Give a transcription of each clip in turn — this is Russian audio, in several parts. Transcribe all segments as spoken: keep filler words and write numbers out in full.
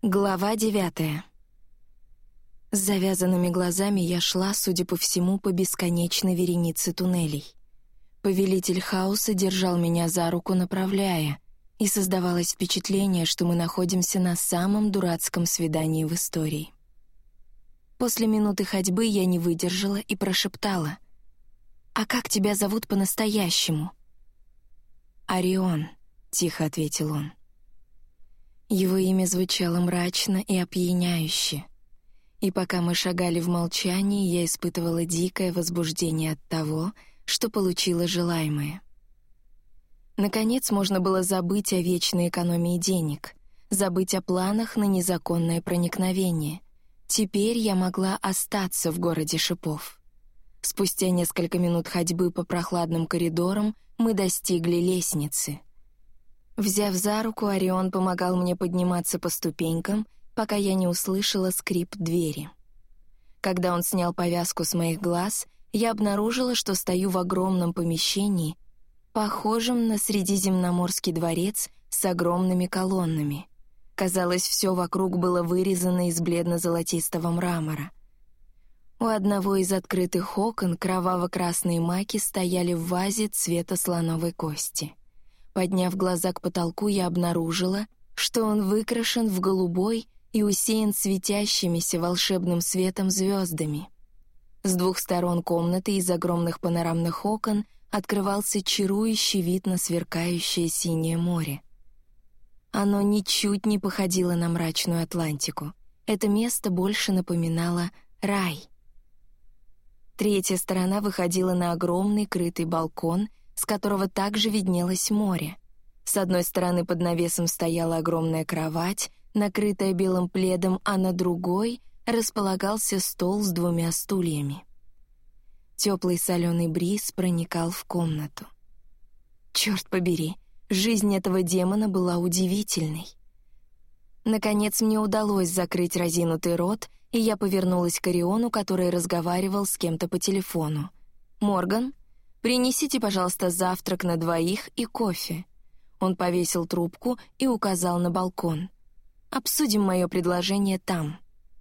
Глава девятая. С завязанными глазами я шла, судя по всему, по бесконечной веренице туннелей. Повелитель хаоса держал меня за руку, направляя, и создавалось впечатление, что мы находимся на самом дурацком свидании в истории. После минуты ходьбы я не выдержала и прошептала: «А как тебя зовут по-настоящему?» «Орион», — тихо ответил он. Его имя звучало мрачно и опьяняюще. И пока мы шагали в молчании, я испытывала дикое возбуждение от того, что получила желаемое. Наконец, можно было забыть о вечной экономии денег, забыть о планах на незаконное проникновение. Теперь я могла остаться в городе шипов. Спустя несколько минут ходьбы по прохладным коридорам мы достигли лестницы. Взяв за руку, Орион помогал мне подниматься по ступенькам, пока я не услышала скрип двери. Когда он снял повязку с моих глаз, я обнаружила, что стою в огромном помещении, похожем на Средиземноморский дворец с огромными колоннами. Казалось, все вокруг было вырезано из бледно-золотистого мрамора. У одного из открытых окон кроваво-красные маки стояли в вазе цвета слоновой кости. Подняв глаза к потолку, я обнаружила, что он выкрашен в голубой и усеян светящимися волшебным светом звездами. С двух сторон комнаты из огромных панорамных окон открывался чарующий вид на сверкающее синее море. Оно ничуть не походило на мрачную Атлантику. Это место больше напоминало рай. Третья сторона выходила на огромный крытый балкон, с которого также виднелось море. С одной стороны под навесом стояла огромная кровать, накрытая белым пледом, а на другой располагался стол с двумя стульями. Теплый соленый бриз проникал в комнату. Черт побери, жизнь этого демона была удивительной. Наконец мне удалось закрыть разинутый рот, и я повернулась к Ориону, который разговаривал с кем-то по телефону. «Морган, принесите, пожалуйста, завтрак на двоих и кофе». Он повесил трубку и указал на балкон. «Обсудим мое предложение там».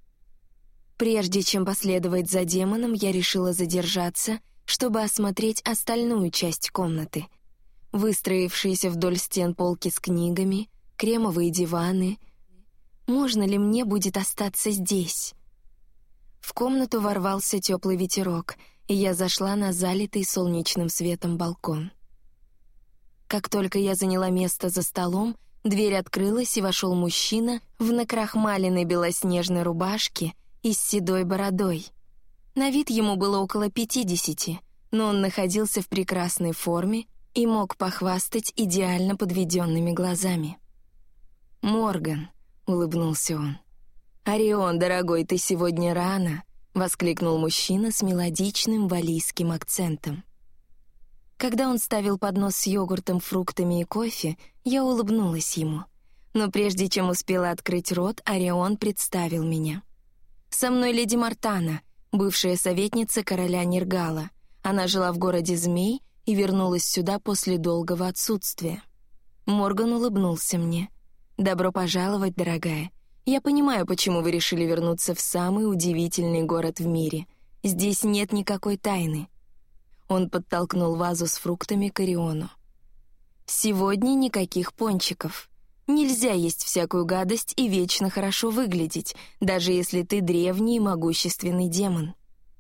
Прежде чем последовать за демоном, я решила задержаться, чтобы осмотреть остальную часть комнаты. Выстроившиеся вдоль стен полки с книгами, кремовые диваны. Можно ли мне будет остаться здесь? В комнату ворвался теплый ветерок, и я зашла на залитый солнечным светом балкон. Как только я заняла место за столом, дверь открылась, и вошел мужчина в накрахмаленной белоснежной рубашке и с седой бородой. На вид ему было около пятидесяти, но он находился в прекрасной форме и мог похвастать идеально подведенными глазами. «Морган», — улыбнулся он. «Орион, дорогой, ты сегодня рано», — воскликнул мужчина с мелодичным валлийским акцентом. Когда он ставил поднос с йогуртом, фруктами и кофе, я улыбнулась ему. Но прежде чем успела открыть рот, Орион представил меня. «Со мной леди Мартана, бывшая советница короля Нергала. Она жила в городе Змей и вернулась сюда после долгого отсутствия». Морган улыбнулся мне. «Добро пожаловать, дорогая. Я понимаю, почему вы решили вернуться в самый удивительный город в мире. Здесь нет никакой тайны». Он подтолкнул вазу с фруктами к Ориону. «Сегодня никаких пончиков. Нельзя есть всякую гадость и вечно хорошо выглядеть, даже если ты древний и могущественный демон».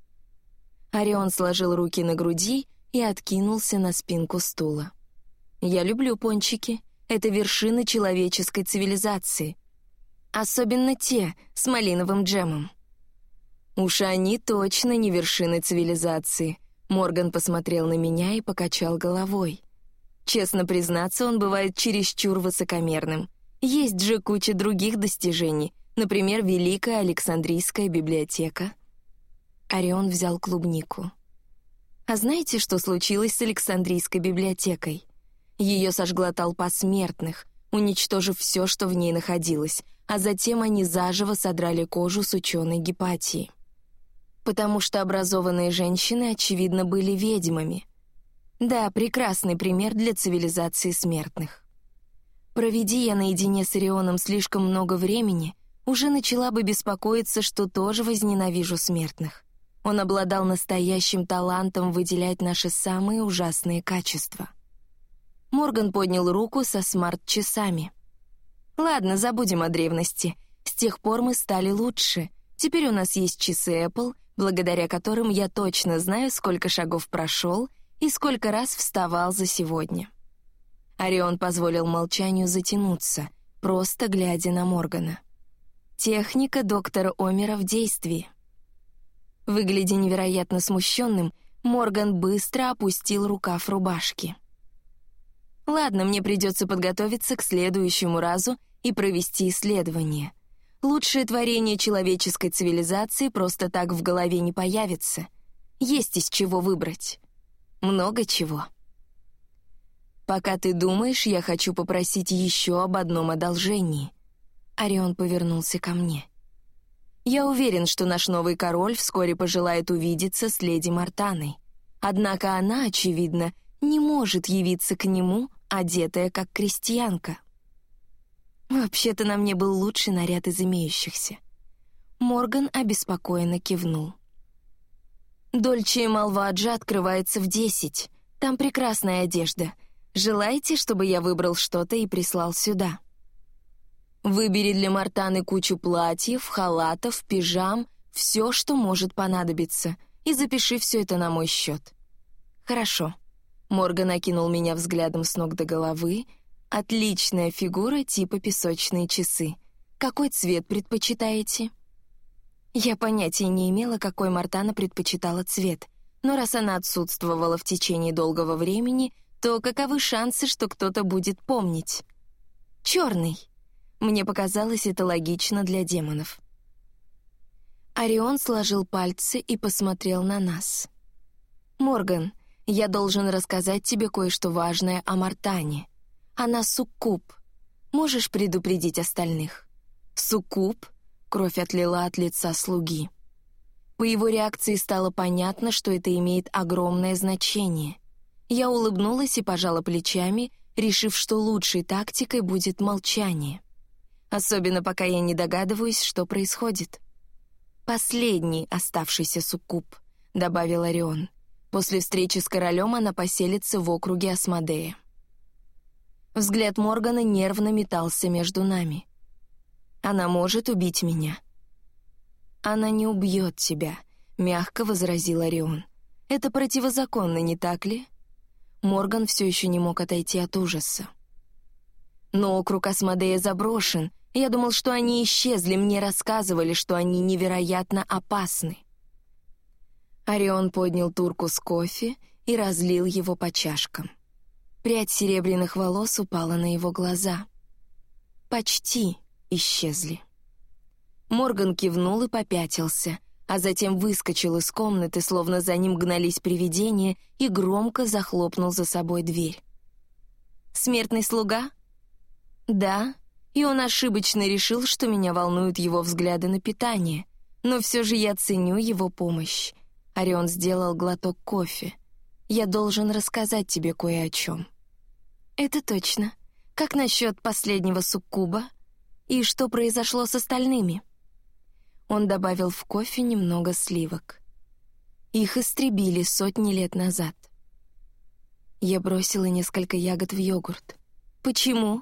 Орион сложил руки на груди и откинулся на спинку стула. «Я люблю пончики. Это вершина человеческой цивилизации. Особенно те с малиновым джемом». «Уж они точно не вершины цивилизации». Морган посмотрел на меня и покачал головой. Честно признаться, он бывает чересчур высокомерным. Есть же куча других достижений, например, Великая Александрийская библиотека. Орион взял клубнику. А знаете, что случилось с Александрийской библиотекой? Ее сожгла толпа смертных, уничтожив все, что в ней находилось, а затем они заживо содрали кожу с ученой Гипатии. Потому что образованные женщины, очевидно, были ведьмами. Да, прекрасный пример для цивилизации смертных. Проведи я наедине с Орионом слишком много времени, уже начала бы беспокоиться, что тоже возненавижу смертных. Он обладал настоящим талантом выделять наши самые ужасные качества. Морган поднял руку со смарт-часами. «Ладно, забудем о древности. С тех пор мы стали лучше. Теперь у нас есть часы Apple, благодаря которым я точно знаю, сколько шагов прошел и сколько раз вставал за сегодня». Орион позволил молчанию затянуться, просто глядя на Моргана. Техника доктора Омера в действии. Выглядя невероятно смущенным, Морган быстро опустил рукав рубашки. «Ладно, мне придется подготовиться к следующему разу и провести исследование. Лучшее творение человеческой цивилизации просто так в голове не появится. Есть из чего выбрать. Много чего. Пока ты думаешь, я хочу попросить еще об одном одолжении». Орион повернулся ко мне. «Я уверен, что наш новый король вскоре пожелает увидеться с леди Мартаной. Однако она, очевидно, не может явиться к нему, одетая как крестьянка». Вообще-то на мне был лучший наряд из имеющихся. Морган обеспокоенно кивнул. «Дольче и Малваджа открывается в десять. Там прекрасная одежда. Желаете, чтобы я выбрал что-то и прислал сюда? Выбери для Мартаны кучу платьев, халатов, пижам, все, что может понадобиться, и запиши все это на мой счет». «Хорошо». Морган окинул меня взглядом с ног до головы. «Отличная фигура типа песочные часы. Какой цвет предпочитаете?» Я понятия не имела, какой Мартана предпочитала цвет, но раз она отсутствовала в течение долгого времени, то каковы шансы, что кто-то будет помнить? «Черный». Мне показалось это логично для демонов. Орион сложил пальцы и посмотрел на нас. «Морган, я должен рассказать тебе кое-что важное о Мартане. Она суккуб. Можешь предупредить остальных?» «Суккуб?» — кровь отлила от лица слуги. По его реакции стало понятно, что это имеет огромное значение. Я улыбнулась и пожала плечами, решив, что лучшей тактикой будет молчание. Особенно пока я не догадываюсь, что происходит. «Последний оставшийся суккуб», — добавил Орион. «После встречи с королем она поселится в округе Асмодея». Взгляд Моргана нервно метался между нами. «Она может убить меня». «Она не убьет тебя», — мягко возразил Орион. «Это противозаконно, не так ли?» Морган все еще не мог отойти от ужаса. «Но округ Асмодея заброшен. Я думал, что они исчезли, мне рассказывали, что они невероятно опасны». Орион поднял турку с кофе и разлил его по чашкам. Прядь серебряных волос упала на его глаза. Почти исчезли. Морган кивнул и попятился, а затем выскочил из комнаты, словно за ним гнались привидения, и громко захлопнул за собой дверь. «Смертный слуга?» «Да». И он ошибочно решил, что меня волнуют его взгляды на питание. Но все же я ценю его помощь. Орион сделал глоток кофе. «Я должен рассказать тебе кое о чем». «Это точно. Как насчет последнего суккуба? И что произошло с остальными?» Он добавил в кофе немного сливок. «Их истребили сотни лет назад». Я бросила несколько ягод в йогурт. «Почему?»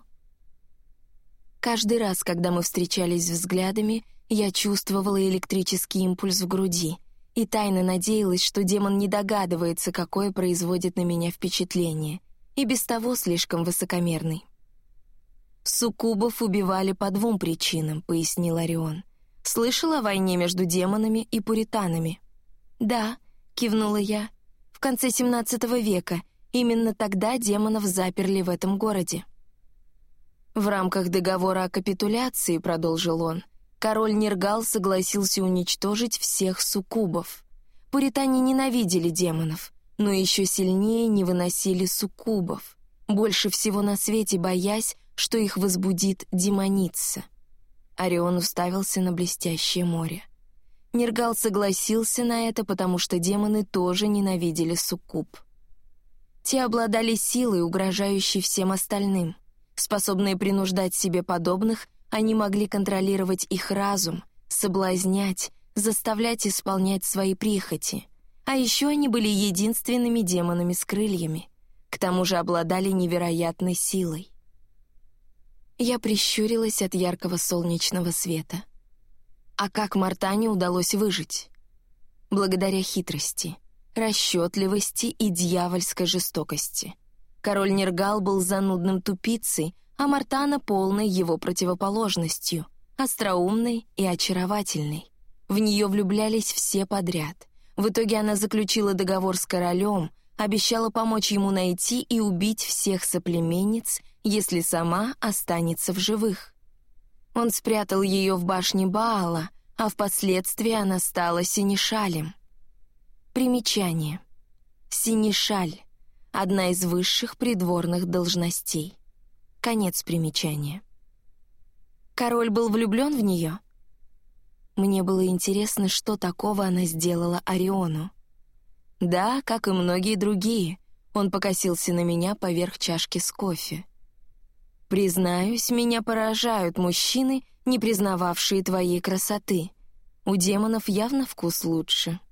Каждый раз, когда мы встречались взглядами, я чувствовала электрический импульс в груди и тайно надеялась, что демон не догадывается, какое производит на меня впечатление, и без того слишком высокомерный. «Суккубов убивали по двум причинам», — пояснил Орион. «Слышал о войне между демонами и пуританами?» «Да», — кивнула я, — «в конце семнадцатого века. Именно тогда демонов заперли в этом городе». «В рамках договора о капитуляции, — продолжил он, — король Нергал согласился уничтожить всех суккубов. Пуритане ненавидели демонов, но еще сильнее не выносили суккубов, больше всего на свете боясь, что их возбудит демоница». Орион уставился на блестящее море. Нергал согласился на это, потому что демоны тоже ненавидели суккуб. Те обладали силой, угрожающей всем остальным, способные принуждать себе подобных Они могли контролировать их разум, соблазнять, заставлять исполнять свои прихоти. А еще они были единственными демонами с крыльями. К тому же обладали невероятной силой. Я прищурилась от яркого солнечного света. А как Мартане удалось выжить? Благодаря хитрости, расчетливости и дьявольской жестокости. Король Нергал был занудным тупицей, а Мартана — полной его противоположностью, остроумной и очаровательной. В нее влюблялись все подряд. В итоге она заключила договор с королем, обещала помочь ему найти и убить всех соплеменниц, если сама останется в живых. Он спрятал ее в башне Баала, а впоследствии она стала Синишалем. Примечание. Синишаль — одна из высших придворных должностей. Конец примечания. Король был влюблен в нее? Мне было интересно, что такого она сделала Ориону. Да, как и многие другие, он покосился на меня поверх чашки с кофе. Признаюсь, меня поражают мужчины, не признававшие твоей красоты. У демонов явно вкус лучше.